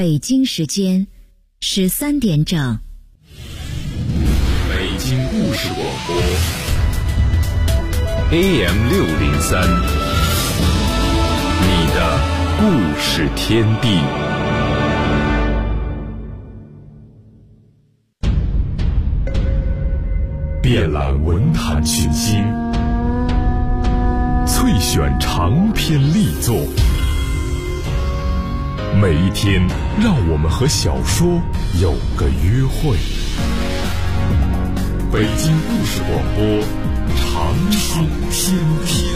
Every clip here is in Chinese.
北京时间13点整。 北京故事广播 AM603，你的故事天地。遍览文坛群星，萃选长篇力作，每一天让我们和小说有个约会。北京故事广播，长青天地。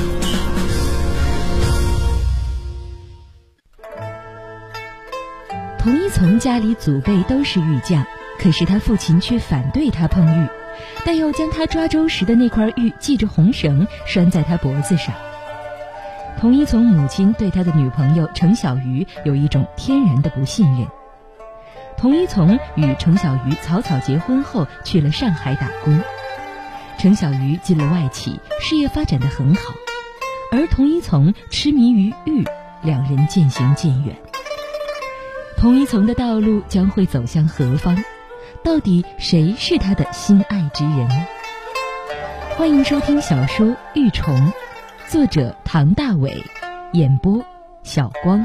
童一从家里祖辈都是玉匠，可是他父亲却反对他碰玉，但又将他抓周时的那块玉系着红绳拴在他脖子上。童一从母亲对他的女朋友程小鱼有一种天然的不信任。童一从与程小鱼草草结婚后去了上海打工，程小鱼进了外企，事业发展得很好，而童一从痴迷于玉，两人渐行渐远。童一从的道路将会走向何方？到底谁是他的心爱之人？欢迎收听小说《玉虫》，作者唐大伟，演播小光。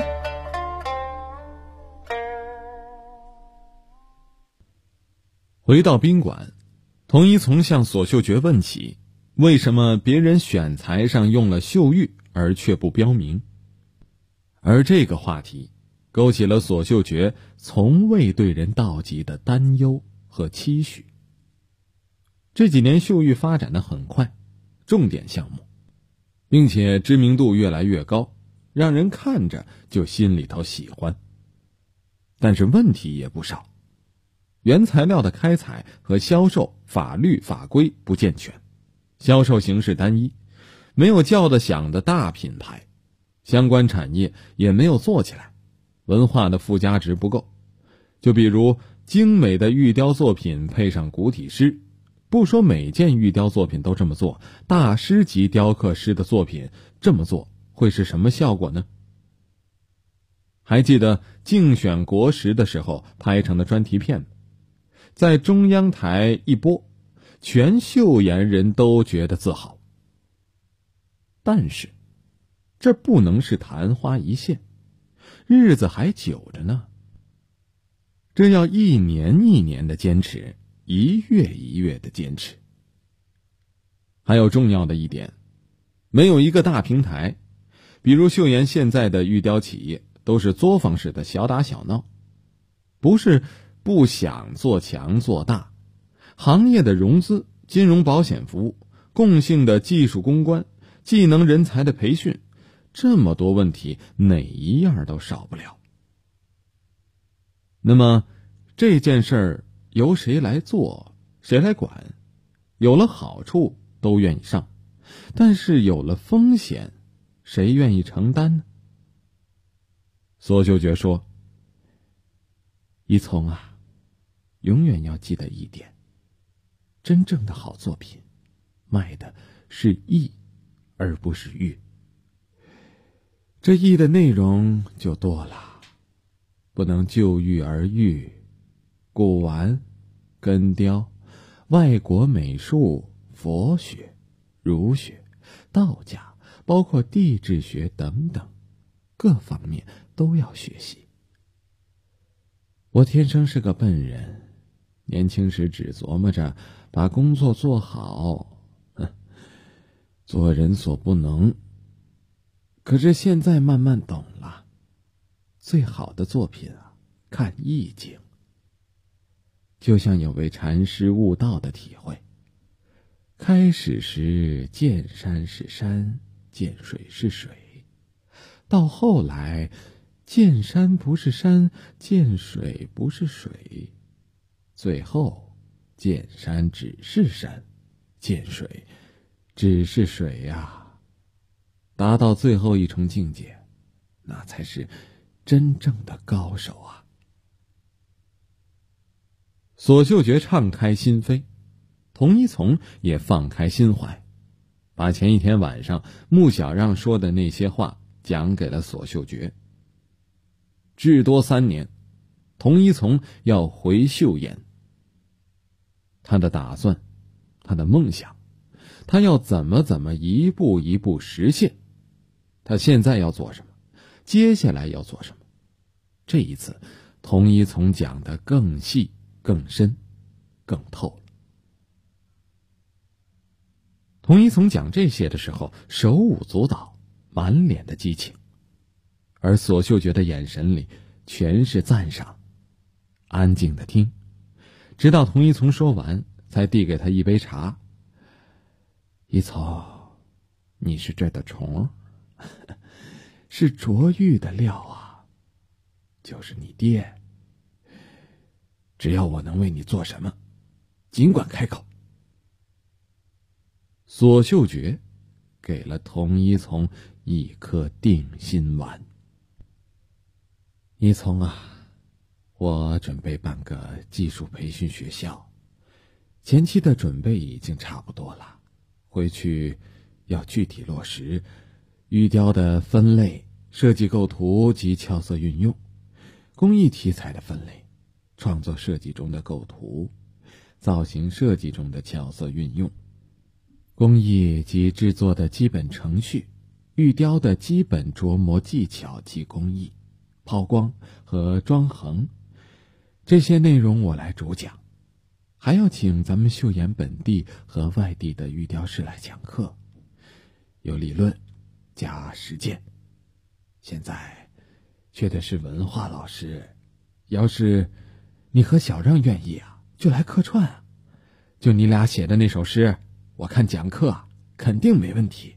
回到宾馆，童一从向索秀觉问起为什么别人选材上用了秀玉而却不标明，而这个话题勾起了索秀觉从未对人道及的担忧和期许。这几年秀玉发展得很快，重点项目，并且知名度越来越高，让人看着就心里头喜欢。但是问题也不少，原材料的开采和销售法律法规不健全，销售形式单一，没有叫得响的大品牌，相关产业也没有做起来，文化的附加值不够。就比如精美的玉雕作品配上古体诗，不说每件玉雕作品都这么做，大师级雕刻师的作品这么做会是什么效果呢？还记得竞选国时的时候拍成的专题片，在中央台一播，全秀妍人都觉得自豪。但是这不能是昙花一现，日子还久着呢，这要一年一年的坚持，一月一月的坚持。还有重要的一点，没有一个大平台，比如秀妍现在的玉雕企业都是作坊式的小打小闹，不是不想做强做大，行业的融资、金融保险服务、共性的技术攻关、技能人才的培训，这么多问题哪一样都少不了。那么这件事儿由谁来做，谁来管？有了好处都愿意上，但是有了风险，谁愿意承担呢？索秀觉说，一从啊，永远要记得一点，真正的好作品卖的是艺而不是玉，这艺的内容就多了，不能就玉而玉，古玩、根雕、外国美术、佛学、儒学、道家，包括地质学等等，各方面都要学习。我天生是个笨人，年轻时只琢磨着把工作做好，做人所不能。可是现在慢慢懂了，最好的作品啊，看意境。就像有位禅师悟道的体会，开始时见山是山，见水是水，到后来见山不是山，见水不是水，最后见山只是山，见水只是水呀。达到最后一重境界，那才是真正的高手啊。索秀觉敞开心扉，童一从也放开心怀，把前一天晚上穆小让说的那些话讲给了索秀觉。至多3年， 童一从要回岫岩。他的打算，他的梦想，他要怎么一步一步实现。他现在要做什么，接下来要做什么，这一次童一从讲得更细更深更透了。童一从讲这些的时候手舞足蹈，满脸的激情，而索秀觉的眼神里全是赞赏，安静的听，直到童一从说完，才递给他一杯茶。一从，你是这的虫，是琢玉的料啊，就是你爹。只要我能为你做什么，尽管开口。索秀觉给了童一从一颗定心丸。一从啊，我准备办个技术培训学校，前期的准备已经差不多了，回去要具体落实玉雕的分类、设计构图及俏色运用，工艺题材的分类，创作设计中的构图，造型设计中的俏色运用，工艺及制作的基本程序，玉雕的基本琢磨技巧及工艺，抛光和装横，这些内容我来主讲，还要请咱们岫岩本地和外地的玉雕师来讲课，有理论加实践。现在缺的是文化老师，要是你和小让愿意啊，就来客串啊，就你俩写的那首诗，我看讲课肯定没问题。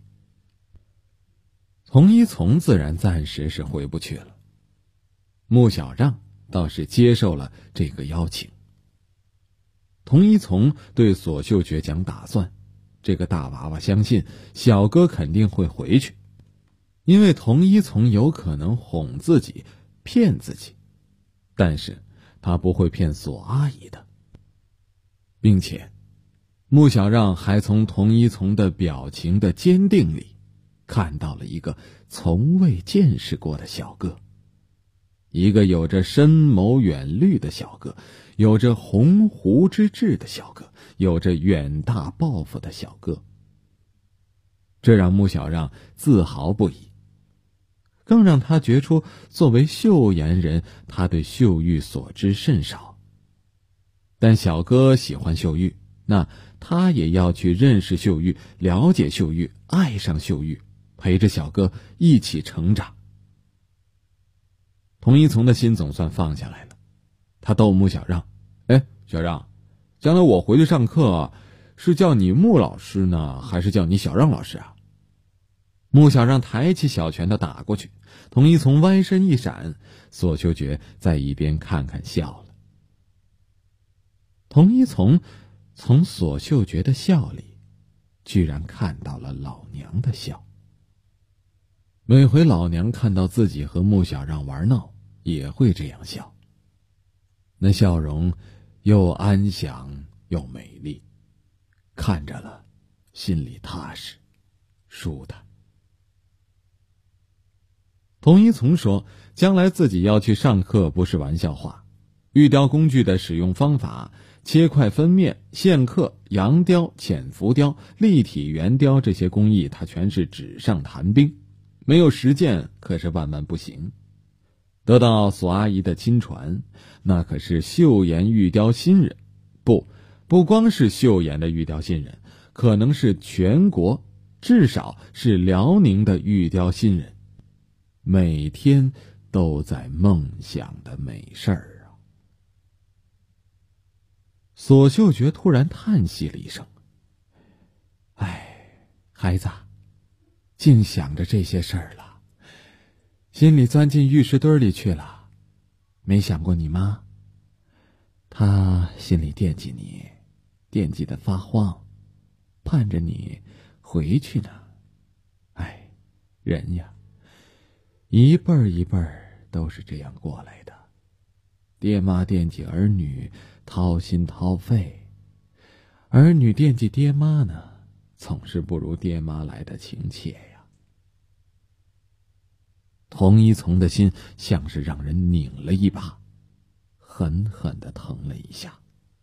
童一从自然暂时是回不去了，穆小让倒是接受了这个邀请。童一从对索秀觉讲打算，这个大娃娃相信小哥肯定会回去，因为童一从有可能哄自己骗自己，但是他不会骗索阿姨的。并且穆小让还从童一从的表情的坚定里看到了一个从未见识过的小哥，一个有着深谋远虑的小哥，有着鸿鹄之志的小哥，有着远大抱负的小哥。这让穆小让自豪不已，更让他觉出作为岫岩人，他对岫玉所知甚少。但小哥喜欢岫玉，那他也要去认识岫玉，了解岫玉，爱上岫玉，陪着小哥一起成长。童一从的心总算放下来了，他逗穆小让：“哎，小让，将来我回去上课，是叫你穆老师呢，还是叫你小让老师啊？”穆小让抬起小拳头打过去，童一从歪身一闪，索秀觉在一边看看笑了。童一从索秀觉的笑里，居然看到了老娘的笑。每回老娘看到自己和穆小让玩闹，也会这样笑，那笑容又安详又美丽，看着了心里踏实舒坦。童一从说，将来自己要去上课不是玩笑话，玉雕工具的使用方法，切块分面、线刻、阳雕、浅浮雕、立体圆雕，这些工艺他全是纸上谈兵，没有实践可是万万不行。得到索阿姨的亲传，那可是岫岩玉雕新人，不光是岫岩的玉雕新人，可能是全国，至少是辽宁的玉雕新人，每天都在梦想的美事儿啊。索秀觉突然叹息了一声：“哎，孩子，净想着这些事儿了，心里钻进玉石堆里去了，没想过你妈，她心里惦记你，惦记得发慌，盼着你回去呢。哎，人呀，一辈儿一辈儿都是这样过来的，爹妈惦记儿女，掏心掏肺，儿女惦记爹妈呢，总是不如爹妈来的亲切呀。”童一从的心像是让人拧了一把， 狠狠地疼了一下。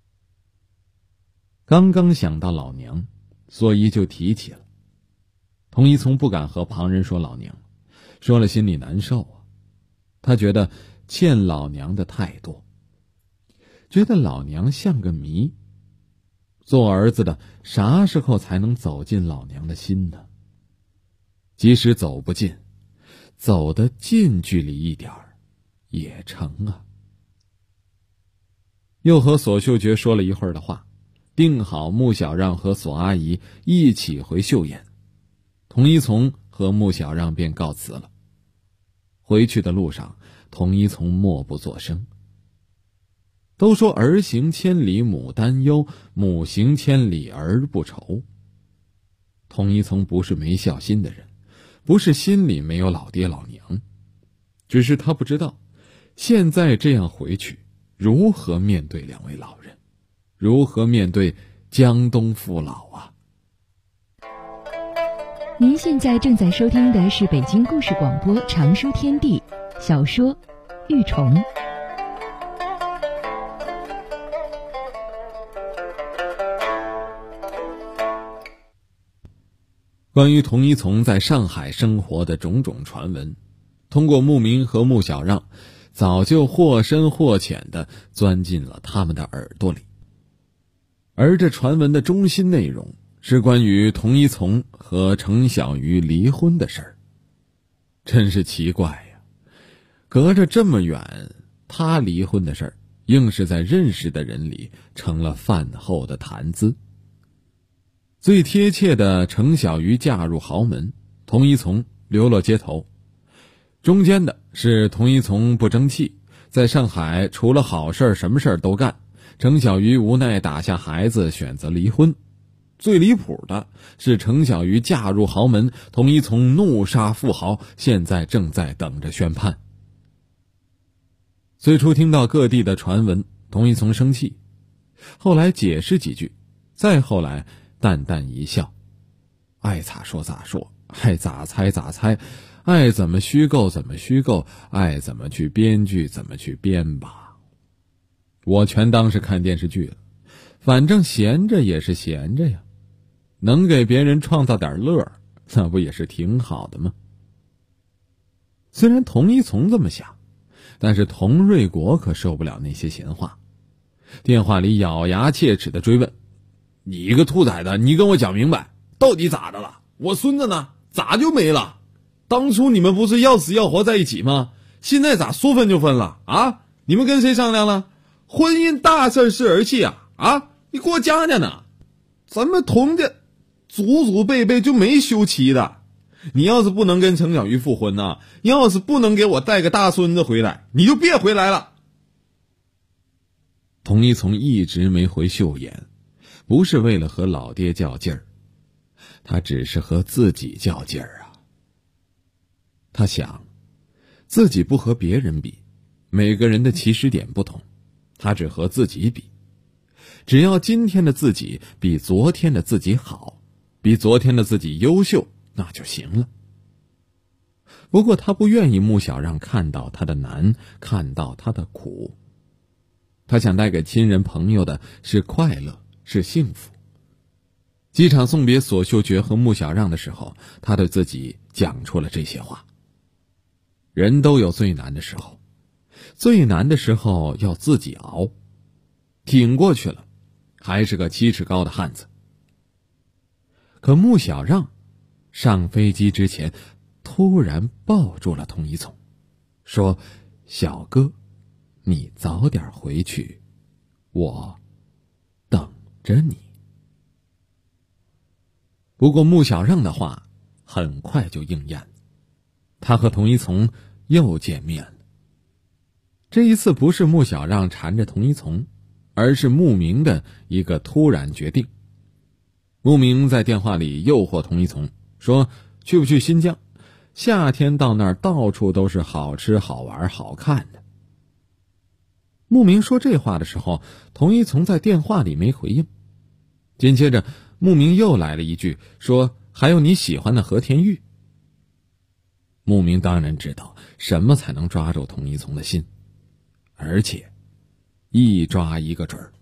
刚刚想到老娘，所以就提起了。童一从不敢和旁人说老娘，说了心里难受啊。他觉得欠老娘的太多，觉得老娘像个谜。做儿子的啥时候才能走进老娘的心呢？即使走不进，走得近距离一点儿也成啊。又和索秀觉说了一会儿的话，定好穆小让和索阿姨一起回秀妍。童一从和穆小让便告辞了。回去的路上，童一从默不作声。都说儿行千里母担忧，母行千里儿不愁。童一从不是没孝心的人，不是心里没有老爹老娘，只是他不知道现在这样回去如何面对两位老人，如何面对江东父老啊。 您现在正在收听的是北京故事广播长书天地小说《玉虫》。 关于童一从在上海生活的种种传闻，通过牧民和穆小让，早就或深或浅地钻进了他们的耳朵里。而这传闻的中心内容是关于童一从和程小鱼离婚的事儿。真是奇怪呀，隔着这么远，他离婚的事儿硬是在认识的人里成了饭后的谈资。最贴切的，程小鱼嫁入豪门，童一从流落街头。中间的是童一从不争气，在上海除了好事什么事都干，程小鱼无奈打下孩子，选择离婚。最离谱的是程小鱼嫁入豪门，童一从怒杀富豪，现在正在等着宣判。最初听到各地的传闻，童一从生气，后来解释几句，再后来淡淡一笑，爱咋说咋说，爱咋猜咋猜，爱怎么虚构怎么虚构，爱怎么去编剧怎么去编吧。我全当是看电视剧了，反正闲着也是闲着呀，能给别人创造点乐，那不也是挺好的吗？虽然童一从这么想，但是童瑞国可受不了那些闲话，电话里咬牙切齿地追问：你一个兔崽子，你跟我讲明白，到底咋的了？我孙子呢？咋就没了？当初你们不是要死要活在一起吗？现在咋说分就分了啊？你们跟谁商量了？婚姻大事是儿戏啊！啊，你给我讲讲呢。咱们童家祖祖辈辈就没休妻的。你要是不能跟程小鱼复婚呢，要是不能给我带个大孙子回来，你就别回来了。童一从一直没回秀妍，不是为了和老爹较劲儿，他只是和自己较劲儿啊。他想，自己不和别人比，每个人的起始点不同，他只和自己比。只要今天的自己比昨天的自己好，比昨天的自己优秀，那就行了。不过他不愿意穆小让看到他的难，看到他的苦。他想带给亲人朋友的是快乐，是幸福。机场送别索秀觉和穆小让的时候，他对自己讲出了这些话。人都有最难的时候，最难的时候要自己熬，挺过去了，还是个7尺高的汉子。可穆小让上飞机之前突然抱住了童一从，说：小哥，你早点回去，我等着你。不过穆小让的话很快就应验了，他和童一从又见面了。这一次不是穆小让缠着童一从，而是牧明的一个突然决定。牧明在电话里诱惑童一从，说去不去新疆，夏天到那儿到处都是好吃好玩好看的。牧明说这话的时候，童一从在电话里没回应。紧接着牧明又来了一句，说还有你喜欢的和田玉。牧明当然知道什么才能抓住童一从的心，而且一抓一个准儿。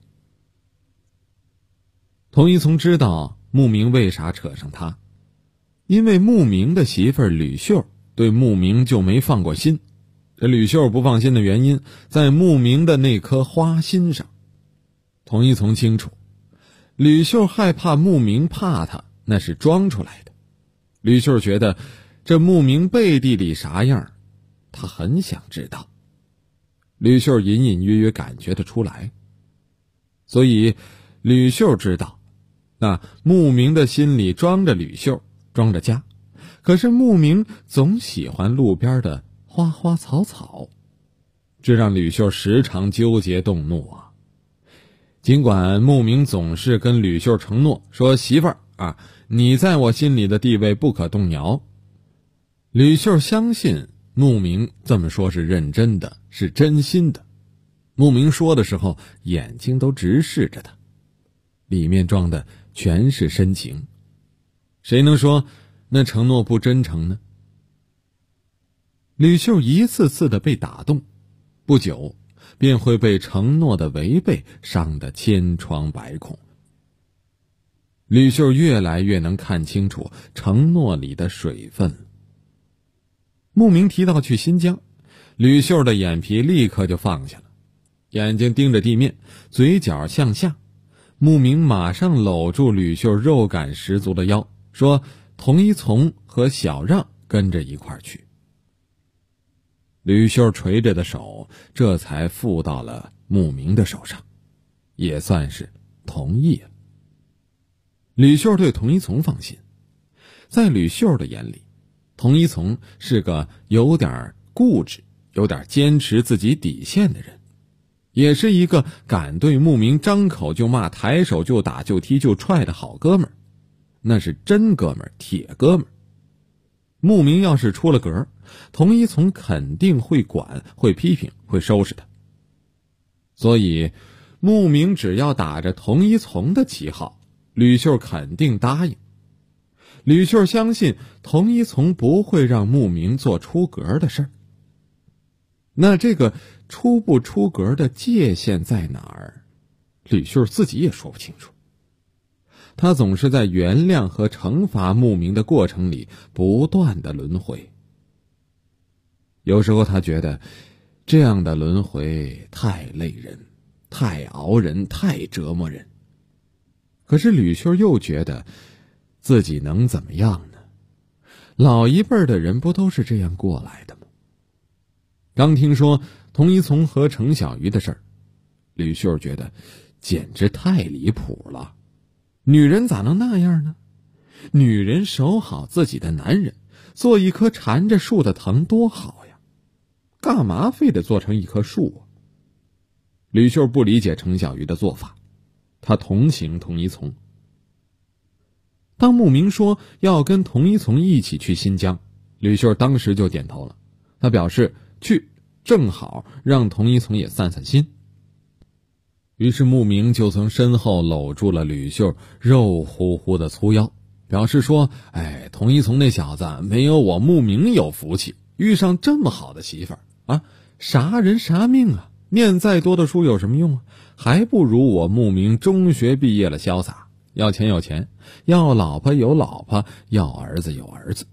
童一从知道慕名为啥扯上他，因为慕名的媳妇儿吕秀对慕名就没放过心。这吕秀不放心的原因在慕名的那颗花心上。童一从清楚，吕秀害怕慕名怕他，那是装出来的。吕秀觉得这慕名背地里啥样，他很想知道。吕秀隐隐约约感觉得出来，所以吕秀知道，那慕名的心里装着吕秀，装着家，可是慕名总喜欢路边的花花草草，这让吕秀时常纠结动怒啊。尽管慕名总是跟吕秀承诺说，媳妇儿啊，你在我心里的地位不可动摇，吕秀相信慕名这么说是认真的，是真心的。慕名说的时候眼睛都直视着他，里面装的全是深情，谁能说那承诺不真诚呢？吕秀一次次的被打动，不久便会被承诺的违背伤得千疮百孔。吕秀越来越能看清楚承诺里的水分。慕名提到去新疆，吕秀的眼皮立刻就放下了，眼睛盯着地面，嘴角向下。慕名马上搂住吕秀肉感十足的腰，说童一从和小让跟着一块儿去。吕秀垂着的手这才附到了慕名的手上，也算是同意了。吕秀对童一从放心，在吕秀的眼里，童一从是个有点固执、有点坚持自己底线的人，也是一个敢对慕名张口就骂、抬手就打、就踢就踹的好哥们儿，那是真哥们儿、铁哥们儿。慕名要是出了格，童一从肯定会管、会批评、会收拾他。所以慕名只要打着童一从的旗号，吕秀肯定答应。吕秀相信童一从不会让慕名做出格的事儿。那这个出不出格的界限在哪儿，吕秀自己也说不清楚。他总是在原谅和惩罚慕名的过程里不断的轮回。有时候他觉得这样的轮回太累人，太熬人，太折磨人。可是吕秀又觉得自己能怎么样呢？老一辈的人不都是这样过来的吗？刚听说童一从和程小鱼的事儿，吕秀觉得简直太离谱了。女人咋能那样呢？女人守好自己的男人，做一棵缠着树的藤多好呀，干嘛非得做成一棵树啊？吕秀不理解程小鱼的做法，他同情童一从。当慕名说要跟童一从一起去新疆，吕秀当时就点头了，他表示去正好让童一从也散散心。于是慕名就从身后搂住了吕秀肉乎乎的粗腰，表示说，童一从那小子没有我慕名有福气，遇上这么好的媳妇儿啊，啥人啥命啊，念再多的书有什么用啊，还不如我慕名中学毕业了潇洒，要钱有钱，要老婆有老婆，要儿子有儿子。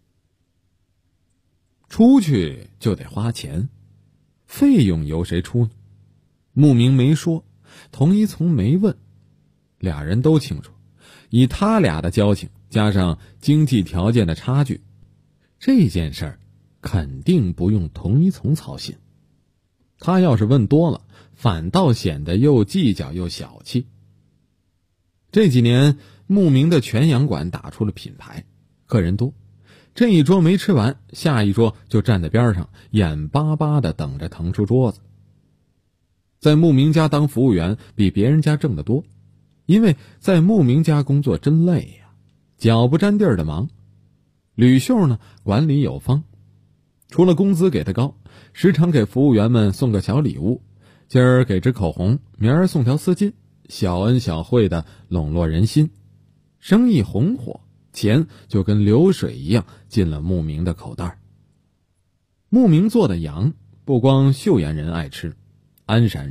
出去就得花钱，费用由谁出呢？慕名没说，童一从没问，俩人都清楚，以他俩的交情加上经济条件的差距，这件事儿肯定不用童一从操心。他要是问多了，反倒显得又计较又小气。这几年慕名的全羊馆打出了品牌，客人多，这一桌没吃完，下一桌就站在边上眼巴巴地等着腾出桌子。在慕名家当服务员比别人家挣得多，因为在慕名家工作真累呀，脚不沾地儿的忙。吕秀呢，管理有方，除了工资给他高，时常给服务员们送个小礼物，今儿给支口红，明儿送条丝巾，小恩小惠的笼络人心。生意红火，钱就跟流水一样进了慕名的口袋。慕名做的羊不光岫岩人爱吃，鞍山人、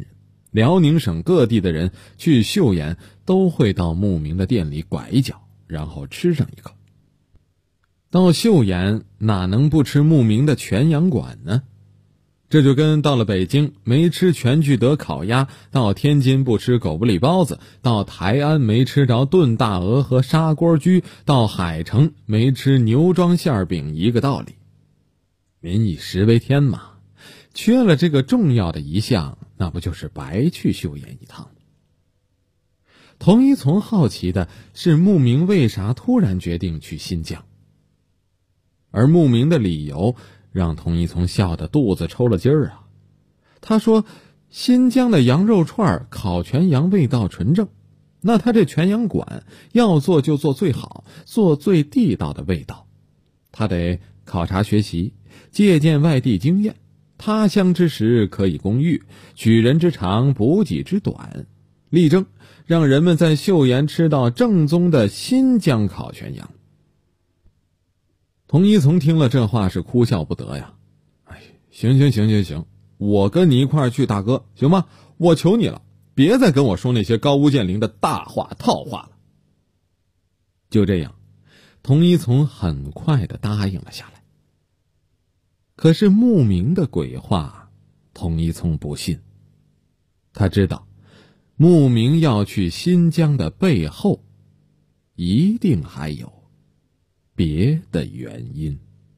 辽宁省各地的人去岫岩都会到牧民的店里拐一脚，然后吃上一口。到岫岩哪能不吃牧民的全羊馆呢？这就跟到了北京没吃全聚德烤鸭，到天津不吃狗不理包子，到台安没吃着炖大鹅和砂锅居，到海城没吃牛庄馅饼一个道理。民以食为天嘛，缺了这个重要的一项，那不就是白去岫岩一趟？童一从好奇的是牧民为啥突然决定去新疆，而牧民的理由让童一从笑得肚子抽了筋儿啊！他说：“新疆的羊肉串烤全羊味道纯正，那他这全羊馆要做就做最好，做最地道的味道。他得考察学习，借鉴外地经验，他乡之食可以攻玉，取人之长补己之短，力争让人们在岫岩吃到正宗的新疆烤全羊。”童一从听了这话是哭笑不得呀。行，我跟你一块儿去，大哥，行吗？我求你了，别再跟我说那些高屋建瓴的大话套话了。就这样，童一从很快地答应了下来。可是牧民的鬼话，童一从不信。他知道，牧民要去新疆的背后，一定还有别的原因。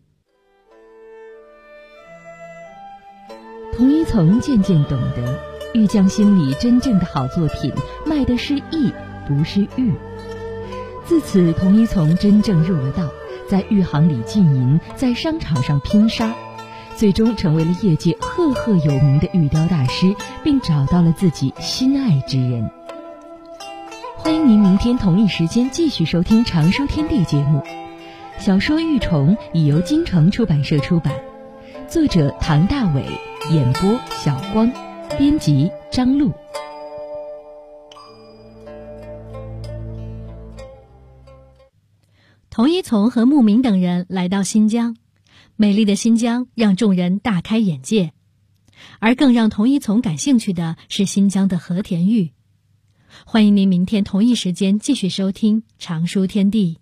童一从渐渐懂得，玉匠心里真正的好作品卖的是艺，不是玉。自此，童一从真正入了道，在玉行里浸淫，在商场上拼杀，最终成为了业界赫赫有名的玉雕大师，并找到了自己心爱之人。欢迎您明天同一时间继续收听常书天地节目。小说《玉虫》已由京城出版社出版，作者唐大伟，演播小光，编辑张璐。 童一从和牧民等人来到新疆，美丽的新疆让众人大开眼界，而更让童一从感兴趣的是新疆的和田玉。欢迎您明天同一时间继续收听常书天地。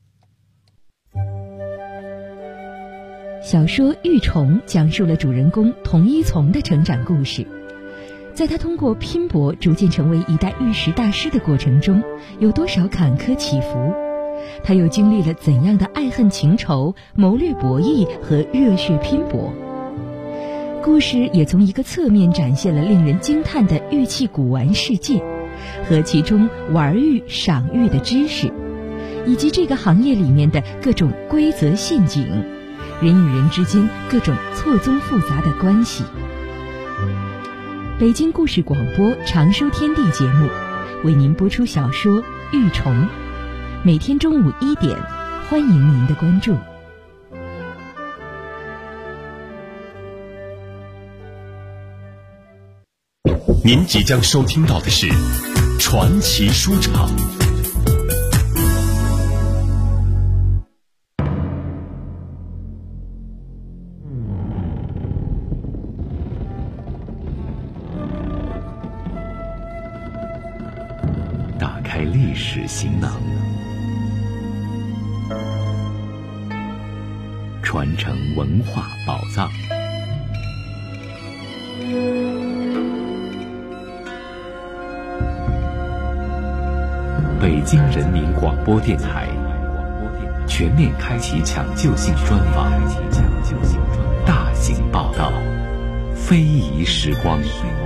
小说《玉虫》讲述了主人公童一从的成长故事。在他通过拼搏逐渐成为一代玉石大师的过程中，有多少坎坷起伏？他又经历了怎样的爱恨情仇、谋略博弈和热血拼搏？故事也从一个侧面展现了令人惊叹的玉器古玩世界，和其中玩玉、赏玉的知识，以及这个行业里面的各种规则陷阱，人与人之间各种错综复杂的关系。北京故事广播常书天地节目为您播出小说《玉虫》，每天中午1点，欢迎您的关注。 您即将收听到的是传奇书场。 打开历史行囊，传承文化宝藏。北京人民广播电台全面开启抢救性专访，大型报道，非遗时光。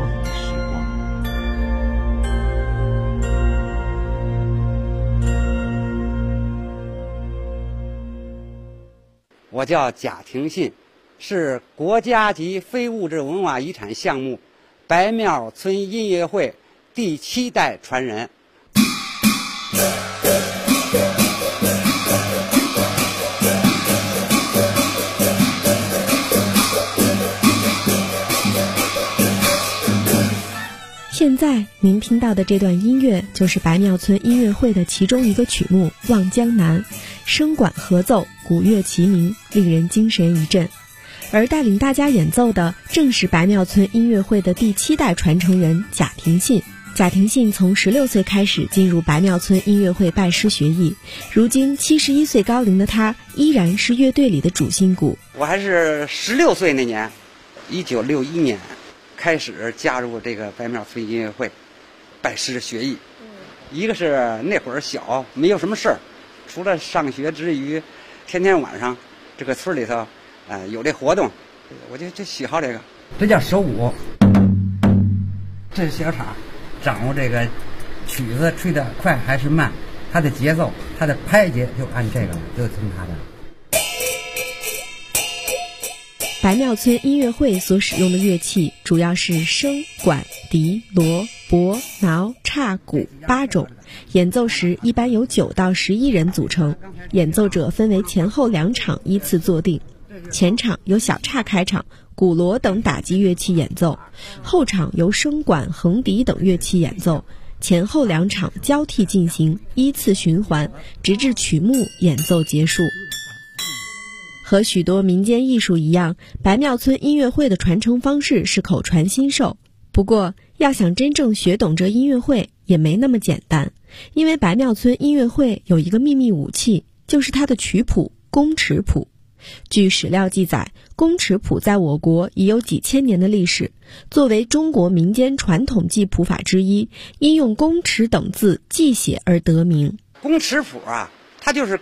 我叫贾廷信，是国家级非物质文化遗产项目白庙村音乐会第7代传人。 现在您听到的这段音乐就是白庙村音乐会的其中一个曲目《望江南》，声管合奏，鼓乐齐鸣，令人精神一振。 而带领大家演奏的正是白庙村音乐会的第7代传承人贾廷信。贾廷信从16岁开始进入白庙村音乐会拜师学艺，如今71岁高龄的他依然是乐队里的主心骨。 我还是16岁那年，1961年开始加入这个白庙村音乐会，拜师学艺。一个是那会儿小，没有什么事儿，除了上学之余，天天晚上这个村里头，有这活动，我就喜好这个。这叫手舞，这是小叉。掌握这个曲子吹得快还是慢，它的节奏，它的拍节就按这个了，就听它的。 白庙村音乐会所使用的乐器主要是笙、管、笛、锣、钹、挠、叉、鼓8种，演奏时一般由9到11人组成，演奏者分为前后2场依次坐定。前场由小叉开场，鼓锣等打击乐器演奏，后场由笙管、横笛等乐器演奏，前后2场交替进行，依次循环，直至曲目演奏结束。和许多民间艺术一样，白庙村音乐会的传承方式是口传心授。不过，要想真正学懂这音乐会也没那么简单，因为白庙村音乐会有一个秘密武器，就是它的曲谱宫尺谱。据史料记载，宫尺谱在我国已有几千年的历史，作为中国民间传统记谱法之一，因用宫尺等字记写而得名。 宫尺谱啊，它就是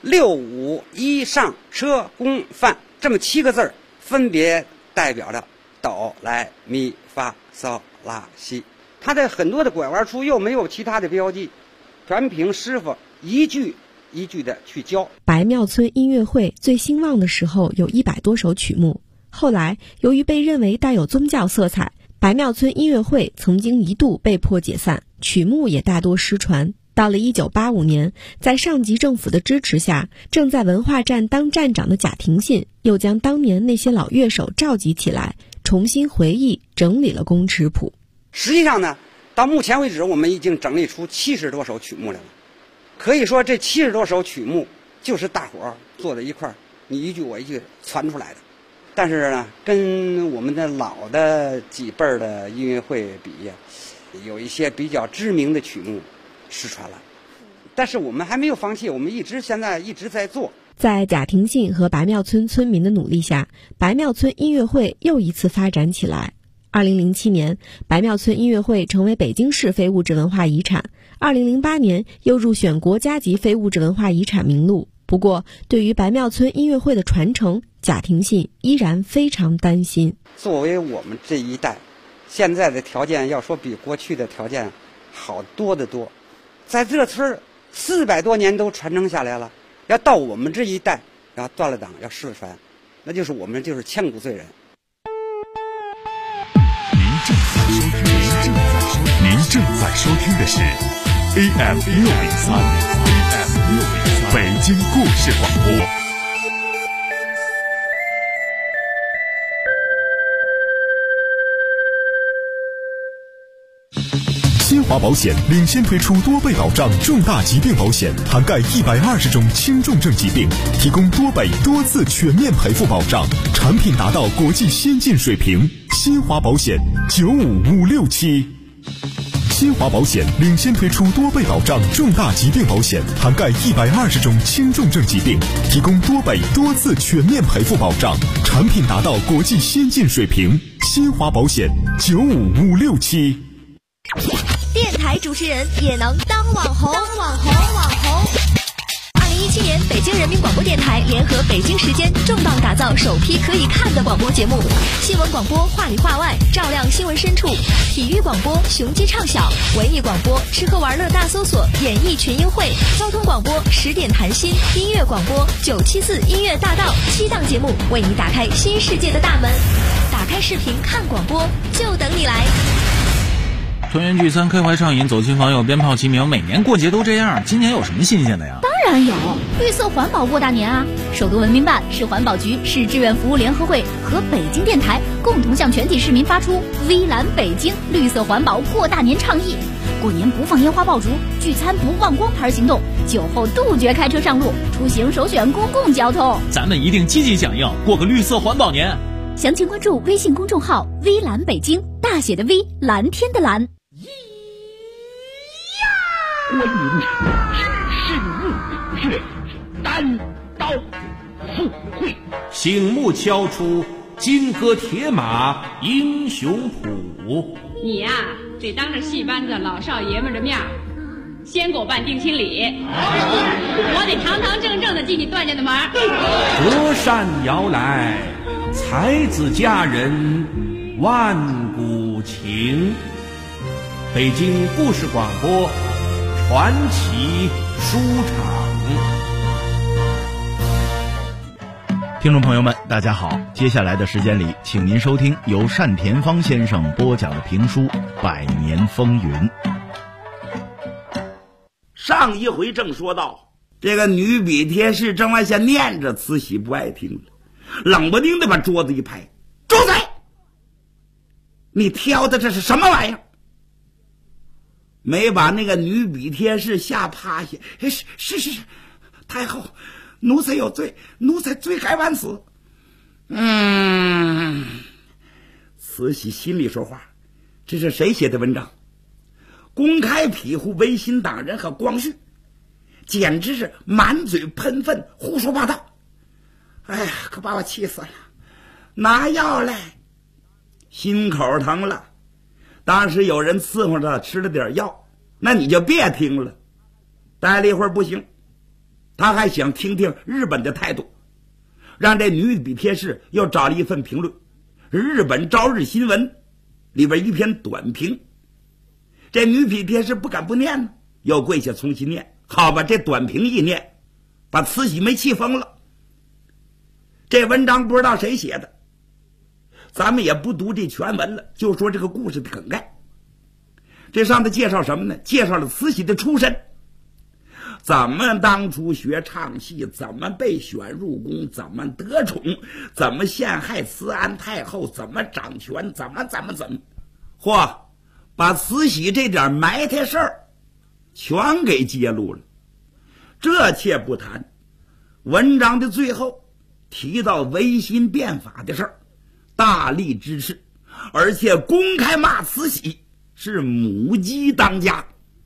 6、5、1上车宫范这么7个字，分别代表着哆来咪发嗦拉西。它的很多的拐弯处又没有其他的标记，全凭师傅一句一句的去教。 白庙村音乐会最兴旺的时候有100多首曲目，后来由于被认为带有宗教色彩，白庙村音乐会曾经一度被迫解散，曲目也大多失传。到了1985年，在上级政府的支持下，正在文化站当站长的贾廷信又将当年那些老乐手召集起来，重新回忆整理了宫尺谱。 实际上呢，到目前为止我们已经整理出70多首曲目来了。可以说这70多首曲目就是大伙儿坐在一块儿，你一句我一句传出来的。但是呢，跟我们的老的几辈儿的音乐会比，有一些比较知名的曲目失传了。但是我们还没有放弃，我们现在一直在做。 在贾廷信和白庙村村民的努力下，白庙村音乐会又一次发展起来。2007年，白庙村音乐会成为北京市非物质文化遗产。2008年又入选国家级非物质文化遗产名录。不过，对于白庙村音乐会的传承，贾廷信依然非常担心。 作为我们这一代，现在的条件要说比过去的条件好多得多。在这村400多年都传承下来了，要到我们这一代要断了档要失传，那就是我们就是千古罪人。 您正在收听的是 AM603 北京故事广播。新华保险领先推出多倍保障重大疾病保险，涵盖120种轻重症疾病，提供多倍多次全面赔付保障，产品达到国际先进水平。新华保险95567。新华保险领先推出多倍保障重大疾病保险，涵盖120种轻重症疾病，提供多倍多次全面赔付保障，产品达到国际先进水平。新华保险95567。 电台主持人也能当网红。2017年，北京人民广播电台联合北京时间重磅打造首批可以看的广播节目：新闻广播话里话外，照亮新闻深处；体育广播雄鸡唱晓；文艺广播吃喝玩乐大搜索，演艺群英会；交通广播10点谈心；音乐广播974音乐大道。7档节目为你打开新世界的大门。打开视频看广播，就等你来。 团圆聚餐，开怀畅饮，走亲访友，鞭炮齐鸣，每年过节都这样，今年有什么新鲜的呀？ 当然有，绿色环保过大年啊！首都文明办、市环保局、市志愿服务联合会和北京电台共同向全体市民发出微蓝北京绿色环保过大年倡议。过年不放烟花爆竹，聚餐不忘光牌行动， 酒后杜绝开车上路，出行首选公共交通。 咱们一定积极响应，过个绿色环保年。 详情关注微信公众号“微蓝北京”，大写的 V， 蓝天的蓝。 观音是怒血，单刀赴会， 醒目敲出金戈铁马英雄谱。 你呀，得当着戏班子老少爷们的面先给我办定亲礼，我得堂堂正正的进你段家的门。 隔山遥来，才子佳人万古情。北京故事广播传奇书场。 听众朋友们，大家好，接下来的时间里，请您收听由单田芳先生播讲的评书《百年风云》。 上一回正说到，这个女比贴士正往下念着，慈禧不爱听了，冷不丁的把桌子一拍：“住嘴！你挑的这是什么玩意儿？”没把那个女比贴士吓趴下。是，太后，奴才有罪，奴才罪该万死。慈禧心里说话，这是谁写的文章？公开庇护维新党人和光绪，简直是满嘴喷粪，胡说八道。哎呀，可把我气死了！拿药来，心口疼了。当时有人伺候他吃了点药，那你就别听了。待了一会儿不行，他还想听听日本的态度，让这女比贴士又找了一份评论，日本朝日新闻里边一篇短评。这女比贴士不敢不念呢，又跪下重新念。好吧，这短评一念，把慈禧没气疯了。这文章不知道谁写的，咱们也不读这全文了，就说这个故事的梗概。这上头介绍什么呢？介绍了慈禧的出身，怎么当初学唱戏，怎么被选入宫，怎么得宠，怎么陷害慈安太后，怎么掌权，怎么嚯，把慈禧这点埋汰事儿全给揭露了。这且不谈，文章的最后提到维新变法的事儿，大力支持，而且公开骂慈禧是母鸡当家，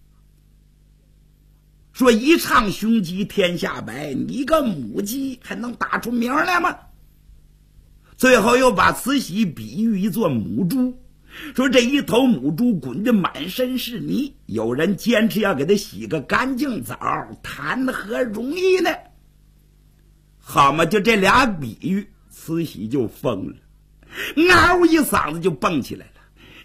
说一唱雄鸡天下白，你一个母鸡还能打出名来吗？最后又把慈禧比喻一座母猪，说这一头母猪滚得满身是泥，有人坚持要给它洗个干净澡，谈何容易呢？好嘛，就这俩比喻，慈禧就疯了，嗷一嗓子就蹦起来了。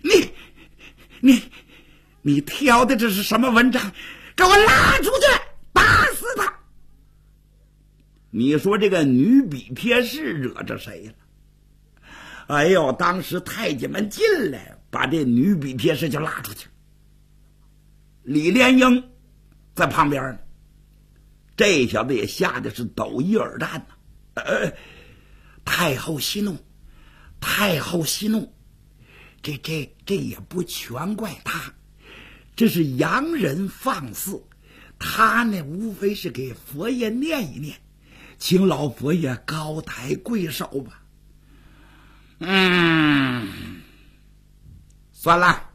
你挑的这是什么文章？给我拉出去，打死他！你说这个女比贴士惹着谁了？哎呦，当时太监们进来，把这女比贴士就拉出去。李莲英在旁边呢，这小子也吓得是抖一耳颤呢。太后息怒，太后息怒，这也不全怪他，这是洋人放肆，他呢无非是给佛爷念一念，请老佛爷高抬贵手吧。算了，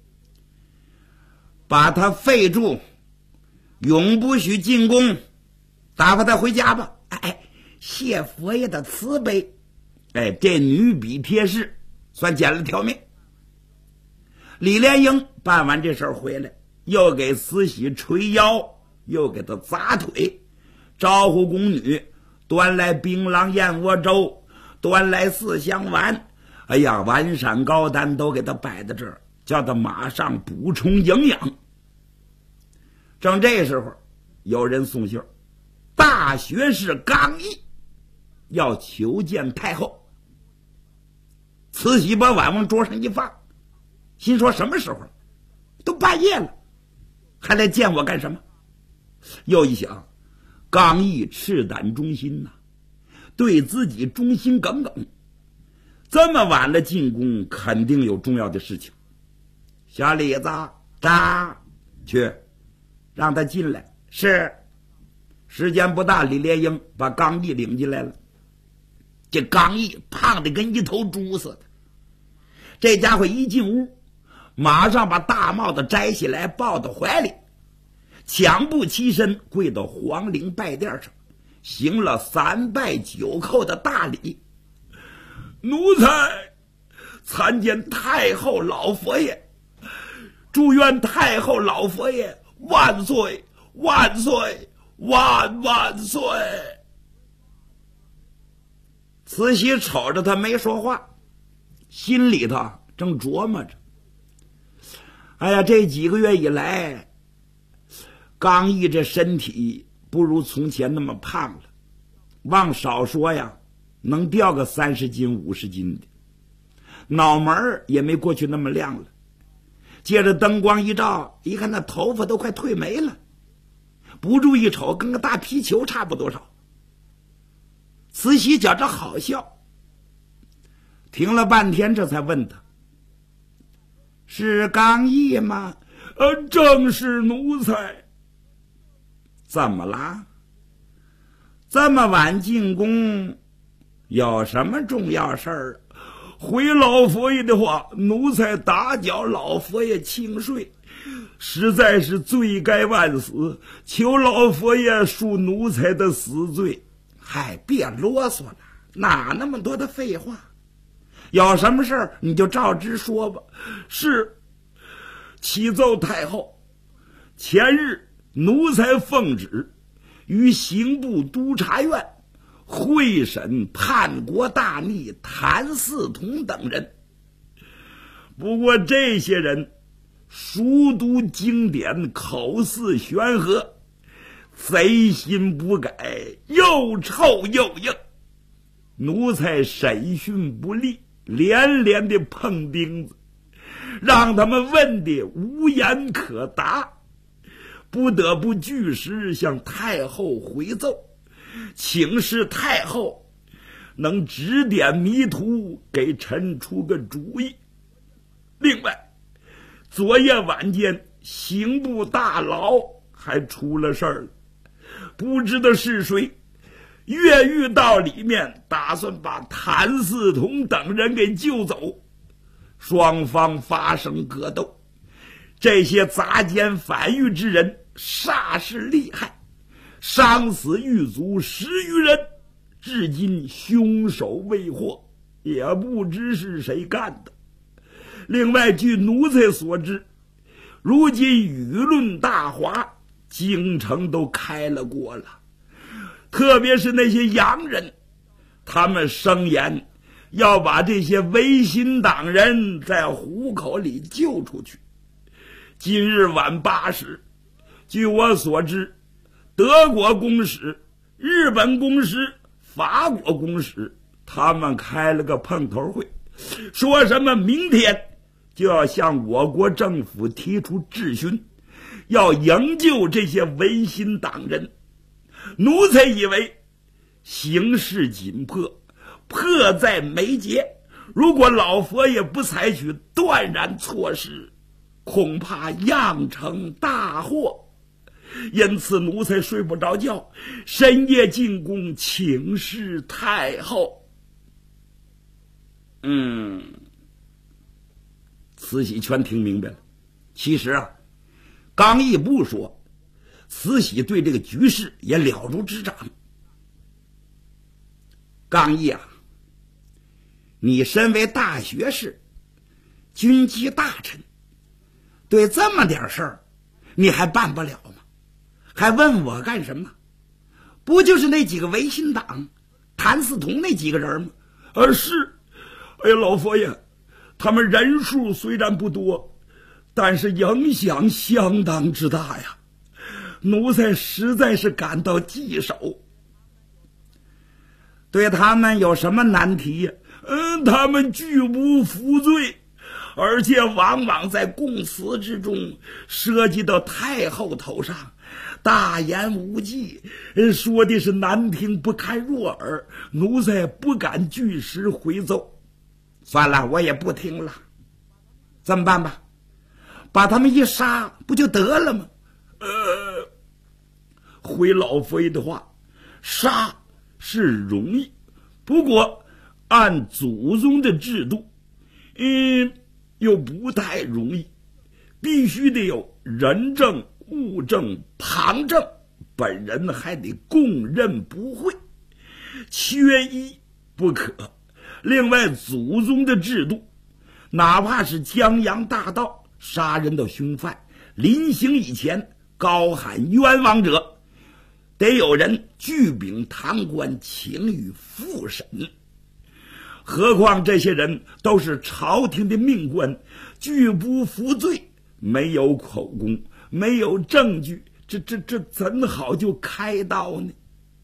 把他废住，永不许进宫，打发他回家吧。谢佛爷的慈悲。这女比贴士算捡了条命。李莲英办完这事儿回来，又给慈禧捶腰，又给他砸腿，招呼宫女端来槟榔燕窝粥，端来4香丸，哎呀，丸闪高丹都给他摆在这儿，叫他马上补充营养。正这时候有人送信，大学士刚毅要求见太后。慈禧把碗往桌上一放，心说什么时候了？都半夜了，还来见我干什么？又一想，刚毅赤胆忠心呐，对自己忠心耿耿，这么晚了进宫，肯定有重要的事情。小李子，扎去，让他进来。是， 时间不大，李莲英把刚毅领进来了。这刚毅胖得跟一头猪似的，这家伙一进屋，马上把大帽子摘下来抱到怀里，抢步起身，跪到皇陵拜殿上，行了3拜9叩的大礼。奴才参见太后老佛爷，祝愿太后老佛爷万岁万岁万万岁。慈禧瞅着他没说话，心里头正琢磨着，哎呀，这几个月以来，刚毅这身体不如从前那么胖了，往少说呀，能掉个30斤50斤的，脑门也没过去那么亮了，借着灯光一照，一看那头发都快褪没了，不注意瞅跟个大皮球差不多少。慈禧觉着好笑，停了半天，这才问他：“是刚毅吗？”“正是奴才。”“怎么啦？这么晚进宫，有什么重要事儿？”“回老佛爷的话，奴才打搅老佛爷清睡，实在是罪该万死，求老佛爷恕奴才的死罪。”“嗨，别啰嗦了，哪那么多的废话？有什么事儿你就照直说吧。”“是，启奏太后，前日奴才奉旨于刑部督察院会审叛国大逆谭嗣同等人。不过这些人熟读经典，口似悬河，贼心不改，又臭又硬。奴才审讯不力，连连的碰钉子，让他们问的无言可答，不得不据实向太后回奏，请示太后能指点迷途，给臣出个主意。另外，昨夜晚间刑部大牢还出了事儿了，不知道是谁越狱到里面，打算把谭嗣同等人给救走，双方发生格斗。这些杂奸反狱之人煞是厉害，伤死狱卒10余人，至今凶手未获，也不知是谁干的。另外，据奴才所知，如今舆论大哗，京城都开了锅了，特别是那些洋人，他们声言要把这些维新党人在虎口里救出去。今日晚8时，据我所知，德国公使、日本公使、法国公使，他们开了个碰头会，说什么明天就要向我国政府提出质询，要营救这些维新党人。奴才以为形势紧迫，迫在眉睫，如果老佛爷不采取断然措施，恐怕酿成大祸。因此奴才睡不着觉，深夜进宫请示太后。慈禧全听明白了。其实啊，刚毅不说，慈禧对这个局势也了如指掌。刚毅啊，你身为大学士、军机大臣，对这么点事儿你还办不了吗？还问我干什么？不就是那几个维新党谭嗣同那几个人吗？是。哎呀，老佛爷，他们人数虽然不多，但是影响相当之大呀，奴才实在是感到棘手。对他们有什么难题呀？他们拒不服罪，而且往往在供词之中涉及到太后头上，大言无忌，说的是难听不堪入耳，奴才不敢据实回奏。算了，我也不听了。这么办吧，把他们一杀不就得了吗？ 回老佛爷的话，杀是容易，不过按祖宗的制度，又不太容易，必须得有人证、物证、旁证，本人还得供认不讳，缺一不可。另外，祖宗的制度，哪怕是江洋大盗杀人的凶犯，临刑以前高喊冤枉者，得有人具禀堂官，请予复审。何况这些人都是朝廷的命官，拒不服罪，没有口供，没有证据，这怎好就开刀呢？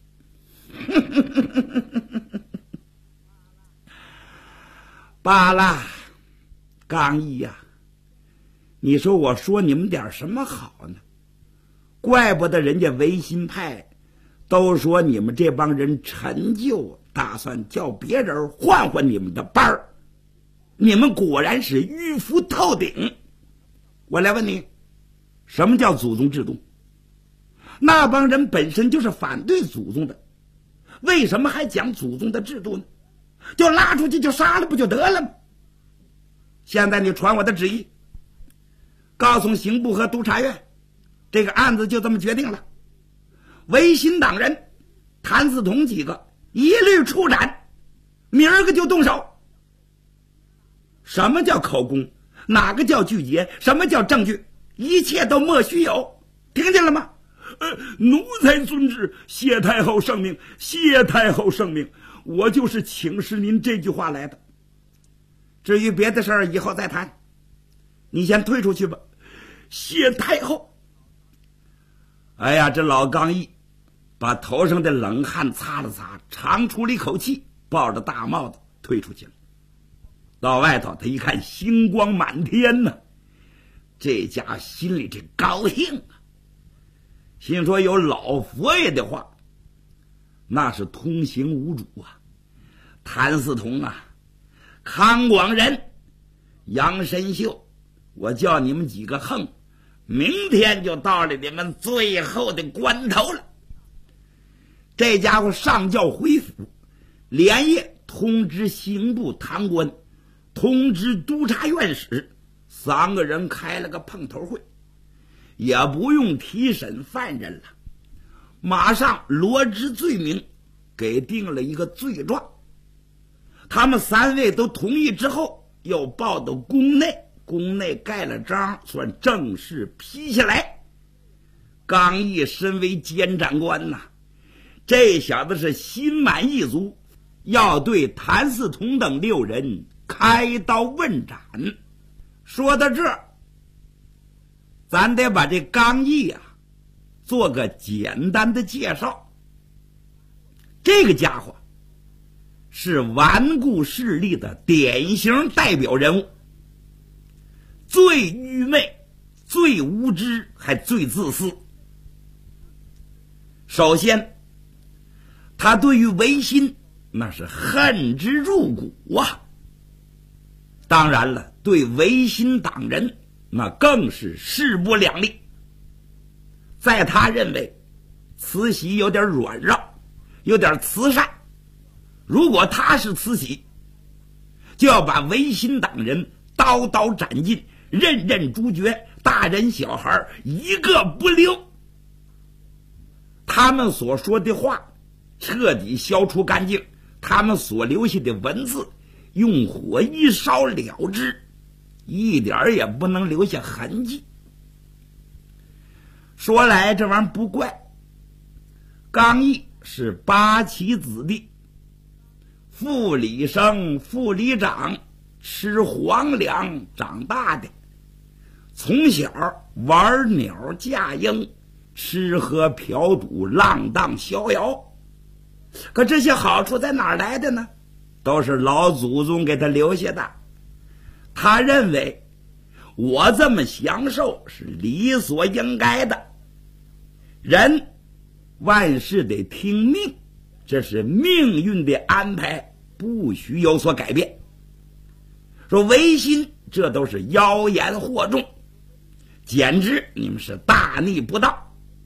罢了，刚毅呀，你说我说你们点什么好呢？怪不得人家维新派都说你们这帮人陈旧，打算叫别人换换你们的班儿。你们果然是迂腐透顶。我来问你，什么叫祖宗制度？那帮人本身就是反对祖宗的，为什么还讲祖宗的制度呢？就拉出去就杀了不就得了吗？现在你传我的旨意，告诉刑部和督察院，这个案子就这么决定了，维新党人谭嗣同几个一律处斩，明儿个就动手。什么叫口供？哪个叫具结？什么叫证据？一切都莫须有，听见了吗？奴才遵旨，谢太后圣命，谢太后圣命。我就是请示您这句话来的。至于别的事儿以后再谈，你先退出去吧。谢太后。哎呀，这老刚毅把头上的冷汗擦了擦，长出了一口气，抱着大帽子退出去了。到外头他一看星光满天呢，这家心里这高兴啊，心说有老佛爷的话，那是通行无阻啊。谭嗣同啊，康广仁、杨神秀，我叫你们几个横，明天就到了你们最后的关头了。这家伙上轿回府，连夜通知刑部堂官，通知督察院使，3个人开了个碰头会，也不用提审犯人了，马上罗织罪名，给定了一个罪状。他们3位都同意之后，又报到宫内，宫内盖了章，算正式批下来。刚毅身为监斩官呐，这小子是心满意足，要对谭嗣同等6人开刀问斩。说到这儿，咱得把这刚毅啊做个简单的介绍。这个家伙是顽固势力的典型代表人物，最愚昧、最无知，还最自私。首先，他对于维新那是恨之入骨啊。当然了，对维新党人那更是势不两立。在他认为，慈禧有点软弱，有点慈善。如果他是慈禧，就要把维新党人刀刀斩尽，任任诛绝，大人小孩一个不留。他们所说的话彻底消除干净，他们所留下的文字用火一烧了之，一点也不能留下痕迹。说来这玩意儿不怪，刚毅是8旗子弟，副理生、副理长，吃皇粮长大的，从小玩鸟驾鹰，吃喝嫖赌，浪荡逍遥。可这些好处在哪儿来的呢？都是老祖宗给他留下的。他认为我这么享受是理所应该的，人万事得听命，这是命运的安排，不许有所改变。说维新这都是妖言惑众，简直你们是大逆不道。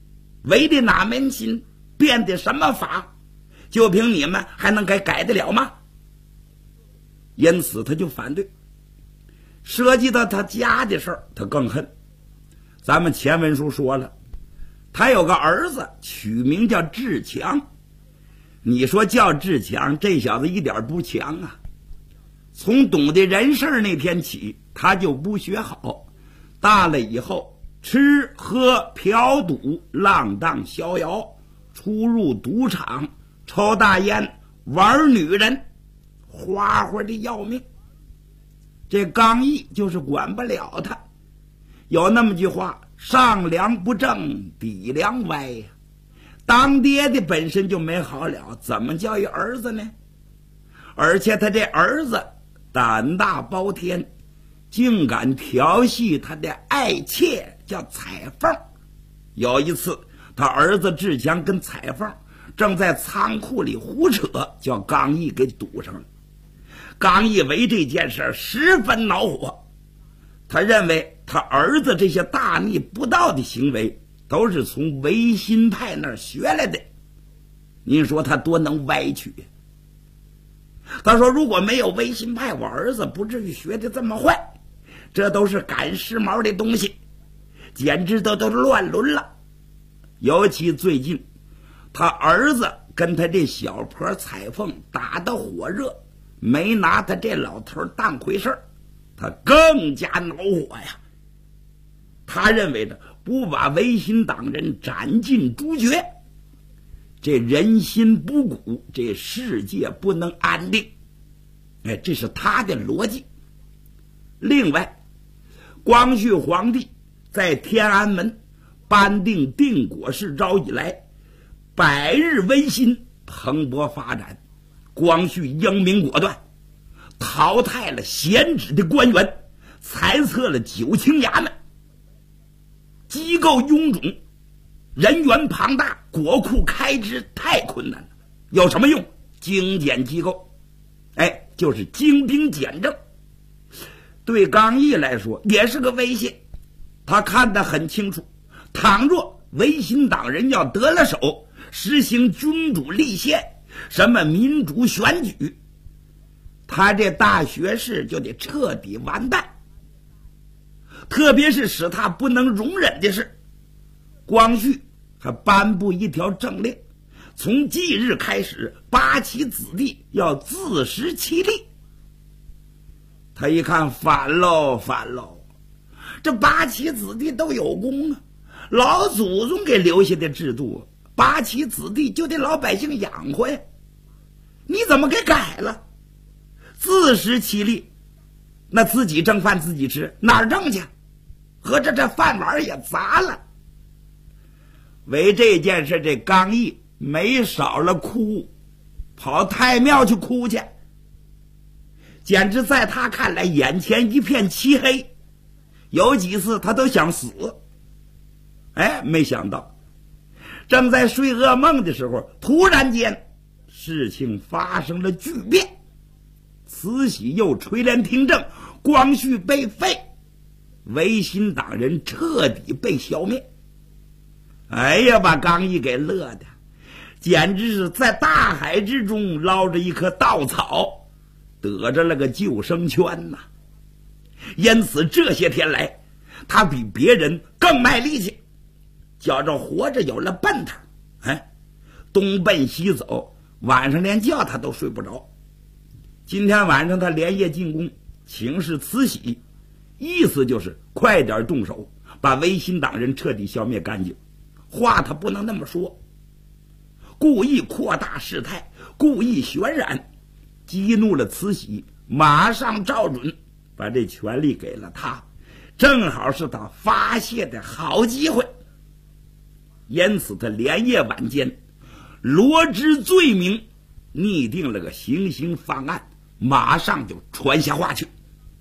违的哪门心，变的什么法，就凭你们还能改得了吗？因此他就反对。涉及到他家的事儿，他更恨。咱们前文书说了，他有个儿子，取名叫志强。你说叫志强，这小子一点不强啊。从懂得人事那天起，他就不学好，大了以后吃喝嫖赌浪荡逍遥，出入赌场，抽大烟，玩女人，花花的要命。这刚毅就是管不了他。有那么句话，上梁不正底梁歪呀。当爹的本身就没好了，怎么教育儿子呢？而且他这儿子胆大包天，竟敢调戏他的爱妾叫彩凤。有一次他儿子志强跟彩凤正在仓库里胡扯，叫刚毅给堵上了。刚毅为这件事十分恼火，他认为他儿子这些大逆不道的行为都是从维新派那儿学来的。您说他多能歪曲。他说如果没有维新派，我儿子不至于学的这么坏，这都是赶时髦的东西，简直都乱伦了。尤其最近他儿子跟他这小婆彩凤打得火热，没拿他这老头当回事儿，他更加恼火呀。他认为的不把维新党人斩尽诛绝，这人心不古，这世界不能安定。这是他的逻辑。另外，光绪皇帝在天安门颁定定国誓诏以来，百日维新蓬勃发展，光绪英明果断，淘汰了闲职的官员，裁撤了九卿衙门，机构臃肿，人员庞大，国库开支太困难了。有什么用？精简机构，就是精兵简政。对刚毅来说也是个威胁。他看得很清楚，倘若维新党人要得了手，实行君主立宪，什么民主选举，他这大学士就得彻底完蛋。特别是使他不能容忍的是，光绪还颁布一条政令，从即日开始，八旗子弟要自食其力。他一看，反喽，这八旗子弟都有功啊，老祖宗给留下的制度，八旗子弟就得老百姓养活呀，你怎么给改了？自食其力，那自己蒸饭自己吃，哪儿挣去？合着这饭碗也砸了。为这件事，这刚毅没少了哭，跑太庙去哭去，简直在他看来眼前一片漆黑，有几次他都想死。没想到正在睡噩梦的时候，突然间事情发生了巨变，慈禧又垂帘听政，光绪被废，维新党人彻底被消灭。把刚毅给乐的简直是在大海之中捞着一颗稻草，得着了个救生圈呐。因此这些天来，他比别人更卖力气，觉着活着有了奔头。东奔西走，晚上连觉他都睡不着。今天晚上他连夜进宫请示慈禧，意思就是快点动手，把维新党人彻底消灭干净。话他不能那么说，故意扩大事态，故意渲染，激怒了慈禧，马上照准，把这权力给了他，正好是他发泄的好机会。因此他连夜晚间罗织罪名，拟定了个行刑方案，马上就传下话去。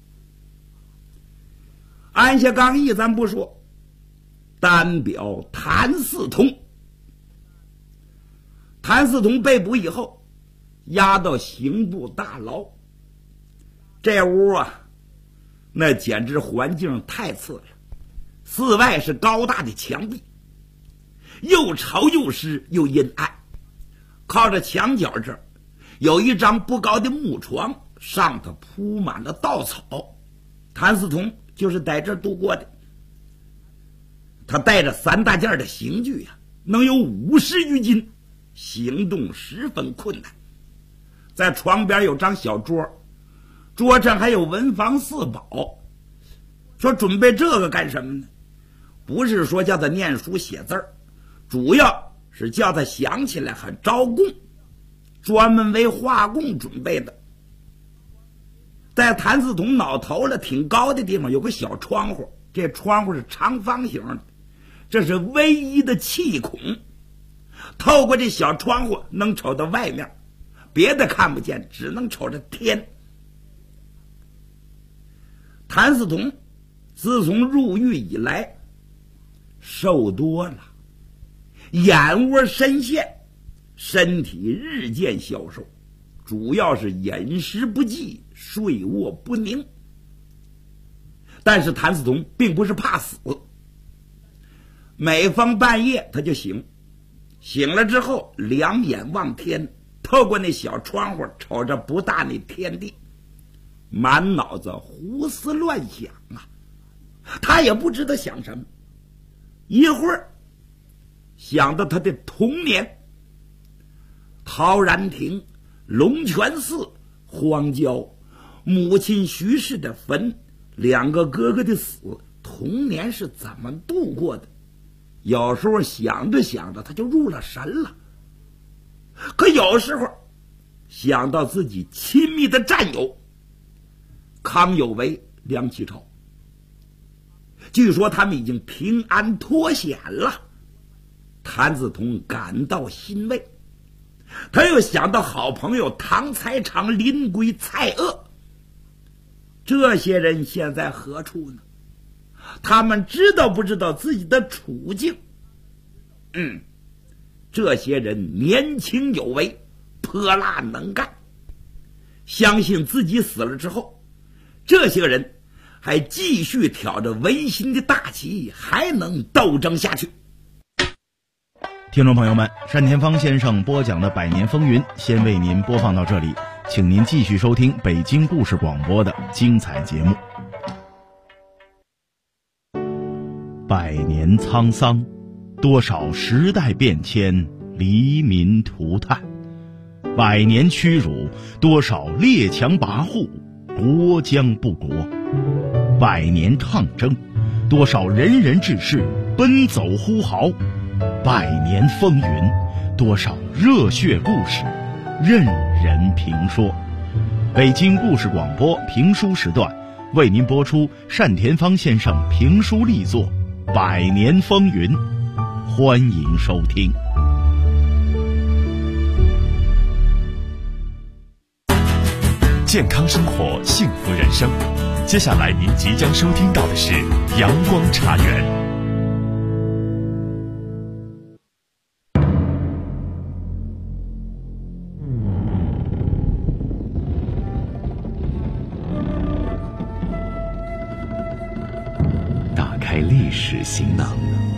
按下刚毅咱不说，单表谭嗣同。谭嗣同被捕以后，押到刑部大牢。这屋那简直环境太次了，四外是高大的墙壁， 又潮又湿又阴暗。靠着墙角这儿有一张不高的木床，上头铺满了稻草。谭嗣同就是在这儿度过的。他带着3大件的刑具能有50余斤，行动十分困难。在床边有张小桌，桌上还有文房四宝。说准备这个干什么呢？不是说叫他念书写字儿，主要是叫他想起来还招供，专门为画供准备的。在谭嗣同脑头了挺高的地方有个小窗户，这窗户是长方形的，这是唯一的气孔，透过这小窗户能瞅到外面，别的看不见，只能瞅着天。谭嗣同自从入狱以来瘦多了，眼窝深陷，身体日渐消瘦，主要是饮食不济，睡卧不宁。但是谭嗣同并不是怕死，每逢半夜他就醒了之后两眼望天，透过那小窗户瞅着不大那天地，满脑子胡思乱想啊。他也不知道想什么，一会儿想到他的童年，陶然亭、龙泉寺、荒郊，母亲徐氏的坟，2个哥哥的死，童年是怎么度过的。有时候想着想着他就入了神了，可有时候想到自己亲密的战友康有为、梁启超，据说他们已经平安脱险了，谭嗣同感到欣慰。他又想到好朋友唐才常、林圭、蔡锷，这些人现在何处呢？他们知道不知道自己的处境？这些人年轻有为，泼辣能干，相信自己死了之后，这些人还继续挑着维新的大旗，还能斗争下去。 听众朋友们，单田芳先生播讲的《百年风云》先为您播放到这里，请您继续收听北京故事广播的精彩节目。100年沧桑，多少时代变迁，黎民涂炭；100年屈辱，多少列强跋扈，国将不国；100年抗争，多少仁人志士奔走呼号；100年风云，多少热血故事任人评说。北京故事广播评书时段为您播出单田芳先生评书力作《100年风云》，欢迎收听。 健康生活，幸福人生。接下来您即将收听到的是阳光茶园。 打开历史行囊，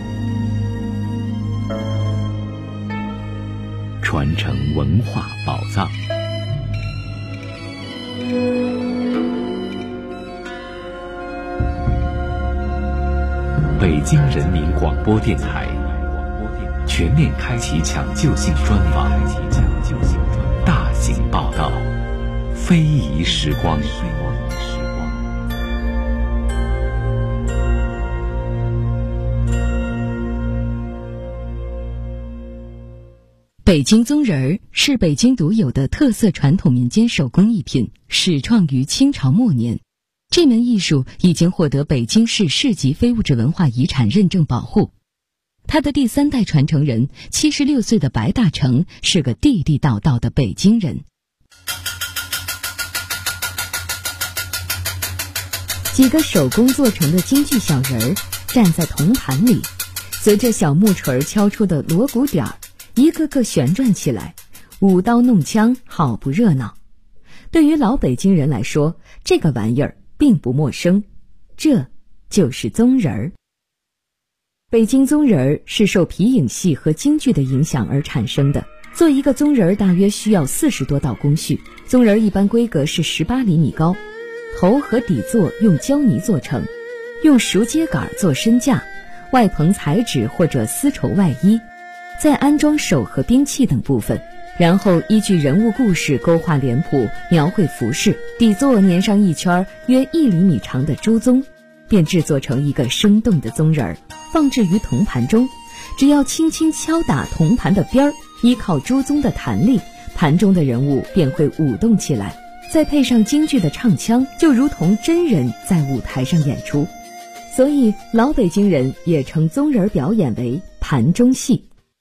传承文化宝藏。北京人民广播电台全面开启抢救性专访，大型报道，非遗时光。 北京宗人儿是北京独有的特色传统民间手工艺品，始创于清朝末年。这门艺术已经获得北京市市级非物质文化遗产认证保护。他的第3代传承人76岁的白大成是个地地道道的北京人。几个手工做成的京剧小人儿站在铜盘里，随着小木锤敲出的锣鼓点儿，一个个旋转起来，舞刀弄枪，好不热闹。对于老北京人来说，这个玩意儿并不陌生，这就是宗人儿。 北京宗人是受皮影戏和京剧的影响而产生的。做一个宗人大约需要40多道工序，宗人一般规格是18厘米高，头和底座用胶泥做成，用熟秸秆做身架，外棚彩纸或者丝绸外衣，再安装手和兵器等部分，然后依据人物故事勾画脸谱，描绘服饰，底座粘上一圈约1厘米长的朱宗，便制作成一个生动的宗人，放置于铜盘中。只要轻轻敲打铜盘的边儿，依靠朱宗的弹力，盘中的人物便会舞动起来，再配上京剧的唱腔，就如同真人在舞台上演出。所以老北京人也称宗人表演为盘中戏。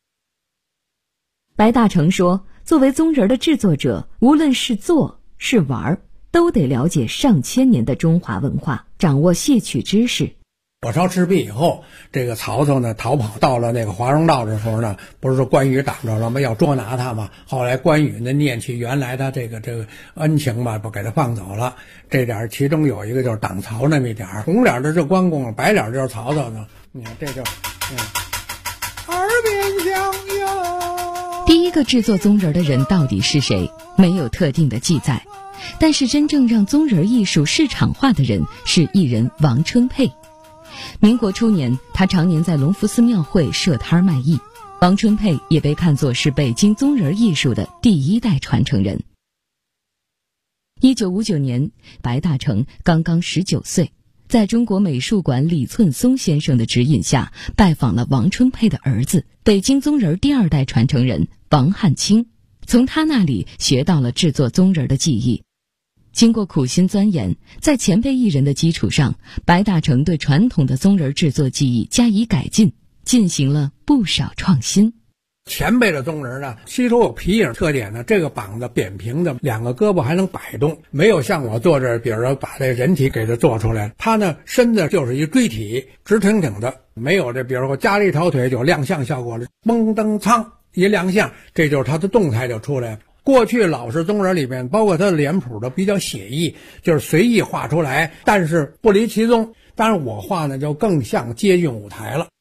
白大成说，作为宗人的制作者，无论是做是玩，都得了解上千年的中华文化，掌握戏曲知识。 火烧赤壁以后，这个曹操呢逃跑到了那个华容道的时候呢，不是说关羽挡着了吗？要捉拿他嘛。后来关羽呢念起原来他这个恩情嘛，不给他放走了。这点其中有一个就是挡曹那么一点，红脸的是关公，白脸就是曹操呢。你看这就耳边响哟。 第一个制作宗人的人到底是谁？没有特定的记载，但是真正让宗人艺术市场化的人是艺人王春佩。民国初年，他常年在隆福寺庙会设摊卖艺。王春佩也被看作是北京宗人艺术的第1代传承人。1959年，白大成刚刚19岁，在中国美术馆李寸松先生的指引下，拜访了王春佩的儿子，北京宗人第2代传承人王汉卿，从他那里学到了制作宗人的技艺。经过苦心钻研，在前辈艺人的基础上，白大成对传统的宗人制作技艺加以改进，进行了不少创新。 前辈的宗人呢，吸收有皮影特点呢，这个膀子扁平的，2个胳膊还能摆动，没有像我坐这儿，比如说把这人体给它做出来，他呢身子就是一锥体，直挺挺的，没有这比如说加了一条腿就亮相效果了，蹦蹬苍一亮相，这就是他的动态就出来了。过去老式宗人里面，包括他的脸谱都比较写意，就是随意画出来，但是不离其宗。当然我画呢就更像接近舞台了。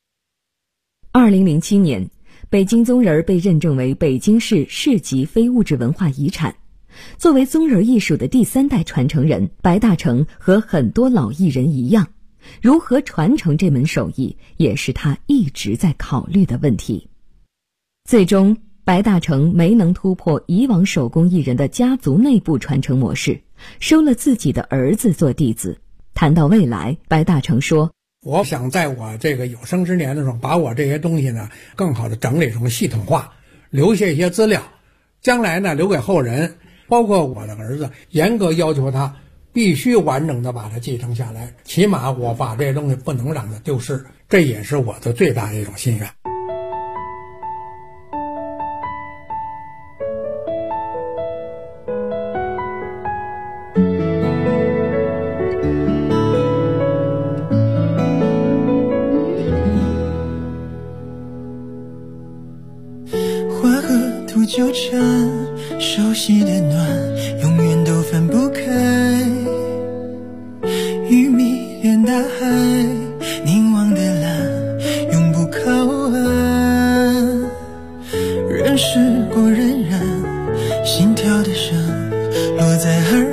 2007年，北京宗人被认证为北京市市级非物质文化遗产。作为宗人艺术的第3代传承人，白大成和很多老艺人一样，如何传承这门手艺，也是他一直在考虑的问题。最终白大成没能突破以往手工艺人的家族内部传承模式，收了自己的儿子做弟子。谈到未来，白大成说， 我想在我这个有生之年的时候，把我这些东西呢更好的整理成系统化，留下一些资料，将来呢留给后人，包括我的儿子，严格要求他必须完整的把它继承下来，起码我把这些东西不能让它丢失，这也是我的最大的一种心愿。 纠缠，熟悉的暖永远都分不开，鱼迷恋大海，凝望的蓝永不靠岸，人世过荏苒，心跳的声落在耳